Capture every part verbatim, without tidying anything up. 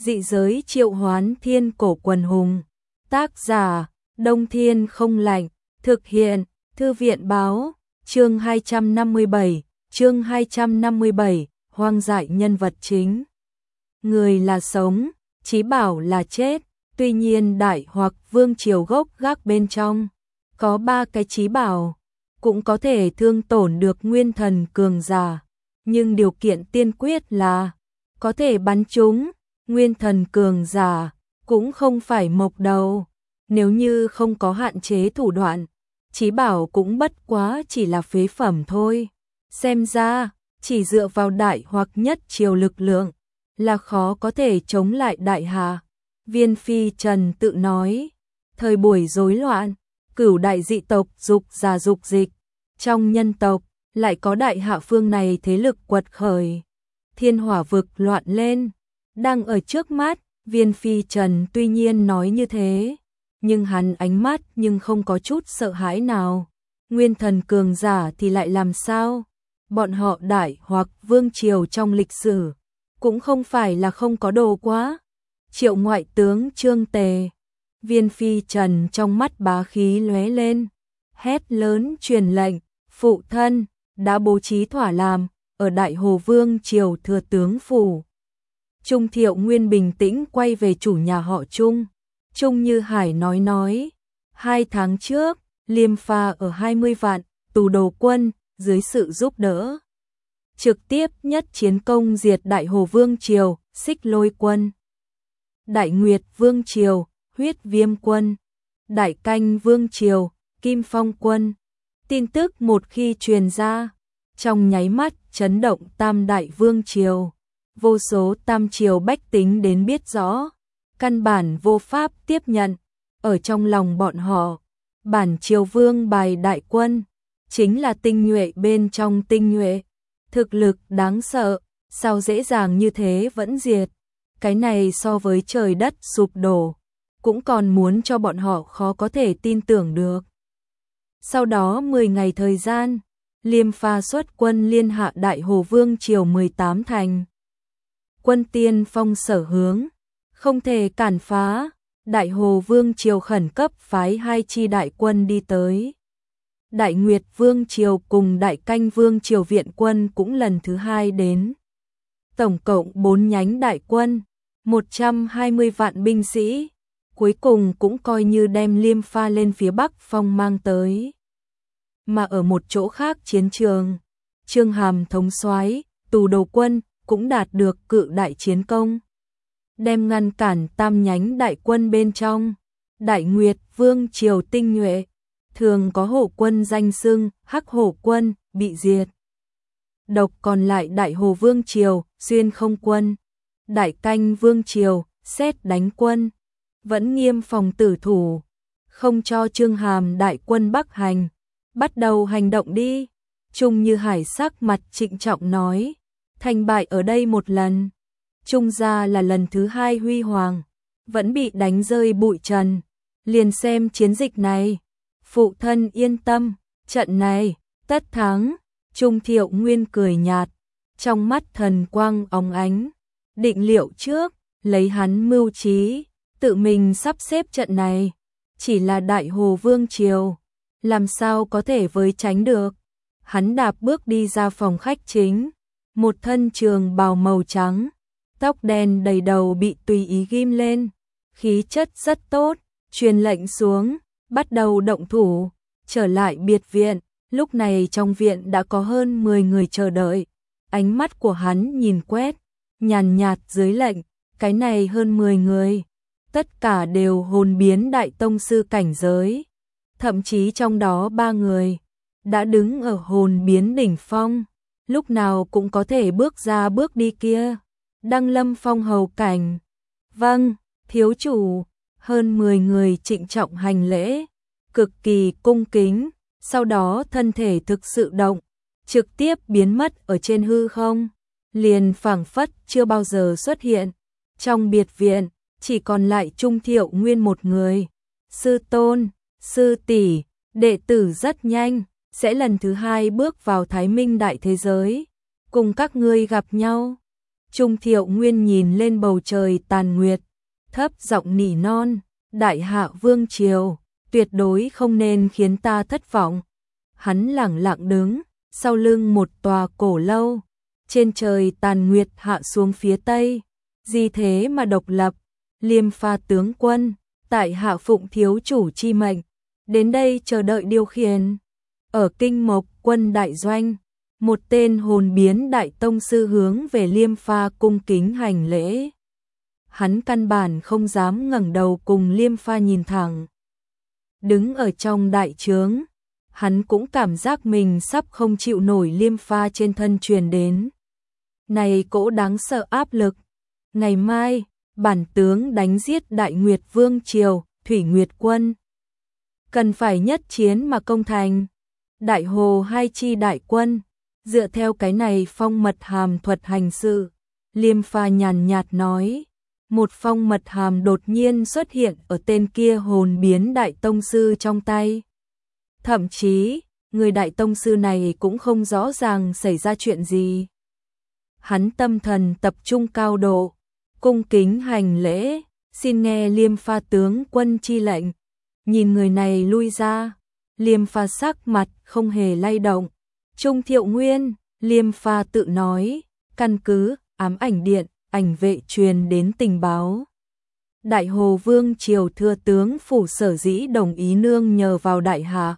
Dị giới triệu hoán thiên cổ quần hùng. Tác giả, Đông Thiên không lạnh. Thực hiện, Thư viện báo. Chương hai trăm năm mươi bảy, chương hai trăm năm mươi bảy, hoang dại nhân vật chính. Người là sống, Chí Bảo là chết. Tuy nhiên Đại hoặc vương triều gốc gác bên trong có ba cái Chí Bảo, cũng có thể thương tổn được nguyên thần cường giả, nhưng điều kiện tiên quyết là có thể bắn chúng. Nguyên thần cường giả cũng không phải mộc đầu, nếu như không có hạn chế thủ đoạn, Chí Bảo cũng bất quá chỉ là phế phẩm thôi. Xem ra, chỉ dựa vào Đại hoặc nhất triều lực lượng là khó có thể chống lại Đại Hạ. Viên Phi Trần tự nói, thời buổi rối loạn, cửu đại dị tộc dục giả dục dịch, trong nhân tộc lại có Đại Hạ phương này thế lực quật khởi. Thiên hỏa vực loạn lên, đang ở trước mắt. Viên Phi Trần tuy nhiên nói như thế, nhưng hắn ánh mắt nhưng không có chút sợ hãi nào. Nguyên thần cường giả thì lại làm sao? Bọn họ Đại hoặc vương triều trong lịch sử cũng không phải là không có đồ quá. Triệu ngoại tướng Trương Tề. Viên Phi Trần trong mắt bá khí lóe lên, hét lớn truyền lệnh, phụ thân đã bố trí thỏa làm ở Đại Hồ Vương triều thừa tướng phủ. Trung Thiệu Nguyên bình tĩnh quay về chủ nhà họ Trung. Trung Như Hải nói nói, hai tháng trước, Liêm Pha ở hai mươi vạn tù đồ quân dưới sự giúp đỡ trực tiếp nhất chiến công diệt Đại Hồ Vương triều, Xích Lôi quân, Đại Nguyệt Vương triều, Huyết Viêm quân, Đại Canh Vương triều, Kim Phong quân. Tin tức một khi truyền ra, trong nháy mắt chấn động Tam Đại Vương triều. Vô số tam triều bách tính đến biết rõ, căn bản vô pháp tiếp nhận. Ở trong lòng bọn họ, bản triều vương bài đại quân chính là tinh nhuệ bên trong tinh nhuệ, thực lực đáng sợ, sao dễ dàng như thế vẫn diệt. Cái này so với trời đất sụp đổ, cũng còn muốn cho bọn họ khó có thể tin tưởng được. Sau đó mười ngày thời gian, Liêm Pha xuất quân liên hạ Đại Hồ Vương triều mười tám thành. Quân tiên phong sở hướng, không thể cản phá. Đại Hồ Vương triều khẩn cấp phái hai chi đại quân đi tới. Đại Nguyệt Vương triều cùng Đại Canh Vương triều viện quân cũng lần thứ hai đến. Tổng cộng bốn nhánh đại quân, một trăm hai mươi vạn binh sĩ, cuối cùng cũng coi như đem Liêm Pha lên phía Bắc Phong mang tới. Mà ở một chỗ khác chiến trường, Trương Hàm thống soái tù đồ quân cũng đạt được cự đại chiến công, đem ngăn cản tam nhánh đại quân bên trong. Đại Nguyệt Vương triều tinh nhuệ, thường có hổ quân danh xưng, Hắc Hổ quân, bị diệt. Độc còn lại Đại Hồ Vương triều, Xuyên Không quân, Đại Canh Vương triều, Sét Đánh quân, vẫn nghiêm phòng tử thủ, không cho Trương Hàm đại quân bắc hành. Bắt đầu hành động đi. Trung Như Hải sắc mặt trịnh trọng nói, thành bại ở đây một lần, Trung gia là lần thứ hai huy hoàng, vẫn bị đánh rơi bụi trần. Liền xem chiến dịch này, phụ thân yên tâm, trận này tất thắng. Trung Thiệu Nguyên cười nhạt, trong mắt thần quang óng ánh, định liệu trước, lấy hắn mưu trí, tự mình sắp xếp trận này. Chỉ là Đại Hồ Vương triều, làm sao có thể với tránh được. Hắn đạp bước đi ra phòng khách chính, một thân trường bào màu trắng, tóc đen đầy đầu bị tùy ý ghim lên, khí chất rất tốt, truyền lệnh xuống, bắt đầu động thủ. Trở lại biệt viện, lúc này trong viện đã có hơn mười người chờ đợi. Ánh mắt của hắn nhìn quét, nhàn nhạt dưới lệnh, cái này hơn mười người, tất cả đều hồn biến đại tông sư cảnh giới. Thậm chí trong đó ba người đã đứng ở hồn biến đỉnh phong, lúc nào cũng có thể bước ra bước đi kia. Đăng lâm phong hầu cảnh. Vâng, thiếu chủ. Hơn mười người trịnh trọng hành lễ, cực kỳ cung kính, sau đó thân thể thực sự động, trực tiếp biến mất ở trên hư không, liền phảng phất chưa bao giờ xuất hiện. Trong biệt viện, chỉ còn lại Trung Thiệu Nguyên một người. Sư tôn, sư tỷ, đệ tử rất nhanh sẽ lần thứ hai bước vào Thái Minh đại thế giới, cùng các ngươi gặp nhau. Trung Thiệu Nguyên nhìn lên bầu trời tàn nguyệt, thấp giọng nỉ non, đại hạ vương triều, tuyệt đối không nên khiến ta thất vọng. Hắn lẳng lặng đứng, sau lưng một tòa cổ lâu, trên trời tàn nguyệt hạ xuống phía tây, gì thế mà độc lập, Liêm Pha tướng quân, tại hạ phụng thiếu chủ chi mệnh, đến đây chờ đợi điều khiển. Ở Kinh Mộc quân đại doanh, một tên hồn biến đại tông sư hướng về Liêm Pha cung kính hành lễ. Hắn căn bản không dám ngẩng đầu cùng Liêm Pha nhìn thẳng. Đứng ở trong đại trướng, hắn cũng cảm giác mình sắp không chịu nổi Liêm Pha trên thân truyền đến. Này cỗ đáng sợ áp lực, ngày mai, bản tướng đánh giết Đại Nguyệt Vương Triều, Thủy Nguyệt Quân. Cần phải nhất chiến mà công thành. Đại Hồ hai chi đại quân, dựa theo cái này phong mật hàm thuật hành sự, Liêm Pha nhàn nhạt nói. Một phong mật hàm đột nhiên xuất hiện ở tên kia hồn biến đại tông sư trong tay. Thậm chí, người đại tông sư này cũng không rõ ràng xảy ra chuyện gì. Hắn tâm thần tập trung cao độ, cung kính hành lễ, xin nghe Liêm Pha tướng quân chi lệnh. Nhìn người này lui ra, Liêm Pha sắc mặt không hề lay động. Trung Thiệu Nguyên, Liêm Pha tự nói, căn cứ ám ảnh điện, ảnh vệ truyền đến tình báo. Đại Hồ Vương Triều thừa tướng phủ sở dĩ đồng ý nương nhờ vào đại hạ.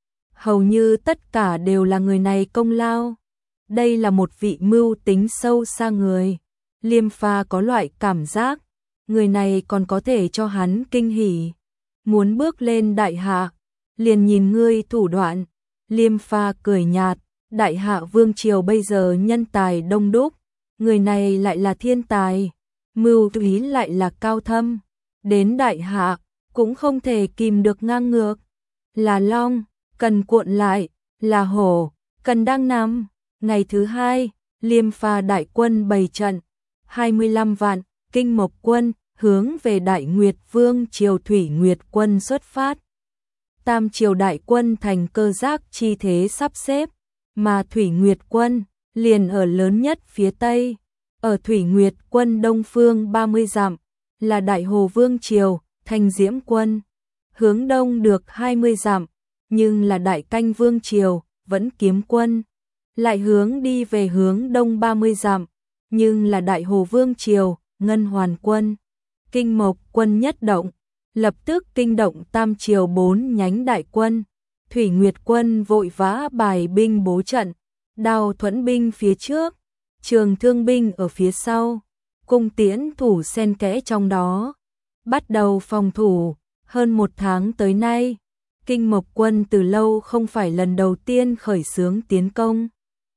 Hầu như tất cả đều là người này công lao. Đây là một vị mưu tính sâu xa người. Liêm Pha có loại cảm giác, người này còn có thể cho hắn kinh hỉ. Muốn bước lên đại hạ, liền nhìn ngươi thủ đoạn. Liêm Pha cười nhạt, đại hạ Vương Triều bây giờ nhân tài đông đúc. Người này lại là thiên tài, mưu túy lại là cao thâm, đến đại hạ cũng không thể kìm được ngang ngược. Là long, cần cuộn lại, là hổ, cần đang nằm. Ngày thứ hai, Liêm Pha đại quân bày trận, hai mươi lăm vạn, Kinh Mộc quân, hướng về Đại Nguyệt Vương Triều Thủy Nguyệt quân xuất phát. Tam triều đại quân thành cơ giác chi thế sắp xếp, mà Thủy Nguyệt quân liền ở lớn nhất phía tây, ở Thủy Nguyệt quân đông phương ba mươi dặm, là Đại Hồ Vương Triều, Thanh Diễm quân, hướng đông được hai mươi dặm, nhưng là Đại Canh Vương Triều, Vẫn Kiếm quân, lại hướng đi về hướng đông ba mươi dặm, nhưng là Đại Hồ Vương Triều, Ngân Hoàn quân. Kinh Mộc quân nhất động, lập tức kinh động tam triều bốn nhánh đại quân. Thủy Nguyệt quân vội vã bài binh bố trận, Đao Thuẫn binh phía trước, Trường Thương binh ở phía sau, cung tiễn thủ xen kẽ trong đó, bắt đầu phòng thủ. Hơn một tháng tới nay, Kinh Mộc quân từ lâu không phải lần đầu tiên khởi xướng tiến công.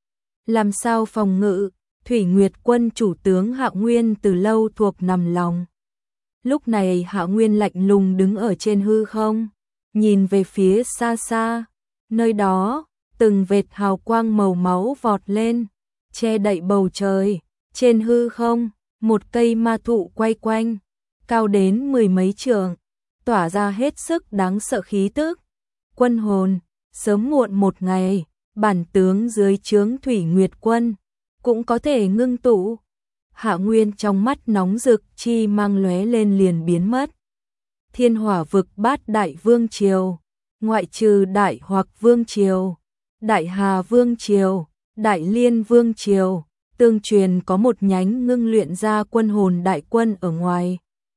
Làm sao phòng ngự, Thủy Nguyệt quân chủ tướng Hạ Nguyên từ lâu thuộc nằm lòng. Lúc này Hạ Nguyên lạnh lùng đứng ở trên hư không, nhìn về phía xa xa, nơi đó, từng vệt hào quang màu máu vọt lên, che đậy bầu trời. Trên hư không, một cây ma thụ quay quanh, cao đến mười mấy trượng, tỏa ra hết sức đáng sợ khí tức. Quân hồn, sớm muộn một ngày, bản tướng dưới trướng Thủy Nguyệt quân cũng có thể ngưng tụ. Hạ Nguyên trong mắt nóng rực chi mang lóe lên liền biến mất. Thiên Hỏa vực bát đại vương triều, ngoại trừ Đại Hoặc vương triều, Đại Hà vương triều, Đại Liên vương triều, tương truyền có một nhánh ngưng luyện ra quân hồn đại quân ở ngoài.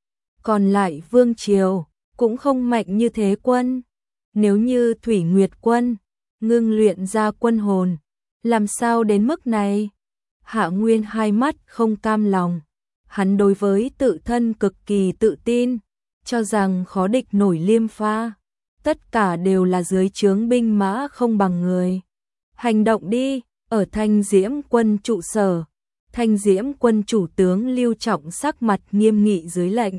Còn lại vương triều cũng không mạnh như thế quân. Nếu như Thủy Nguyệt quân ngưng luyện ra quân hồn, làm sao đến mức này? Hạ Nguyên hai mắt không cam lòng. Hắn đối với tự thân cực kỳ tự tin, cho rằng khó địch nổi Liêm Pha. Tất cả đều là dưới trướng binh mã không bằng người. Hành động đi. Ở Thanh Diễm quân trụ sở, Thanh Diễm quân chủ tướng Lưu Trọng sắc mặt nghiêm nghị dưới lệnh.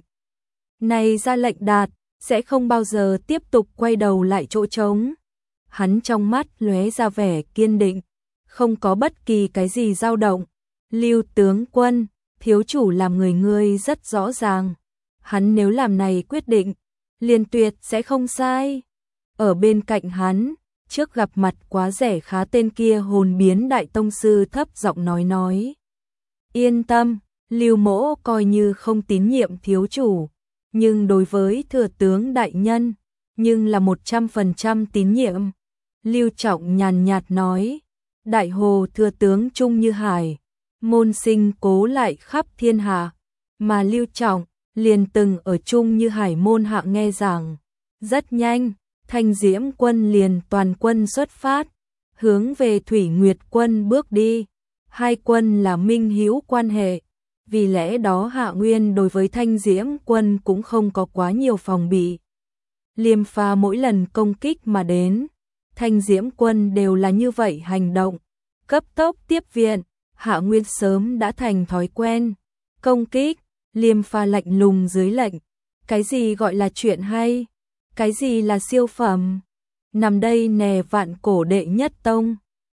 Này ra lệnh đạt, sẽ không bao giờ tiếp tục quay đầu lại chỗ trống. Hắn trong mắt lóe ra vẻ kiên định, không có bất kỳ cái gì dao động. Lưu tướng quân, thiếu chủ làm người ngươi rất rõ ràng. Hắn nếu làm này quyết định, liền tuyệt sẽ không sai. Ở bên cạnh hắn, trước gặp mặt quá rẻ khá tên kia hồn biến đại tông sư thấp giọng nói nói. Yên tâm, Lưu Mỗ coi như không tín nhiệm thiếu chủ, nhưng đối với thừa tướng đại nhân, nhưng là một trăm phần trăm tín nhiệm. Lưu Trọng nhàn nhạt nói, đại hồ thừa tướng trung như hải, môn sinh cố lại khắp thiên hạ, mà Lưu Trọng liền từng ở chung như hải môn hạ nghe rằng, rất nhanh, Thanh Diễm quân liền toàn quân xuất phát, hướng về Thủy Nguyệt quân bước đi. Hai quân là minh hữu quan hệ, vì lẽ đó Hạ Nguyên đối với Thanh Diễm quân cũng không có quá nhiều phòng bị. Liêm Pha mỗi lần công kích mà đến, Thanh Diễm quân đều là như vậy hành động, cấp tốc tiếp viện. Hạ Nguyên sớm đã thành thói quen công kích. Liêm Pha lạnh lùng dưới lệnh, cái gì gọi là chuyện hay, cái gì là siêu phẩm, nằm đây nè vạn cổ đệ nhất tông.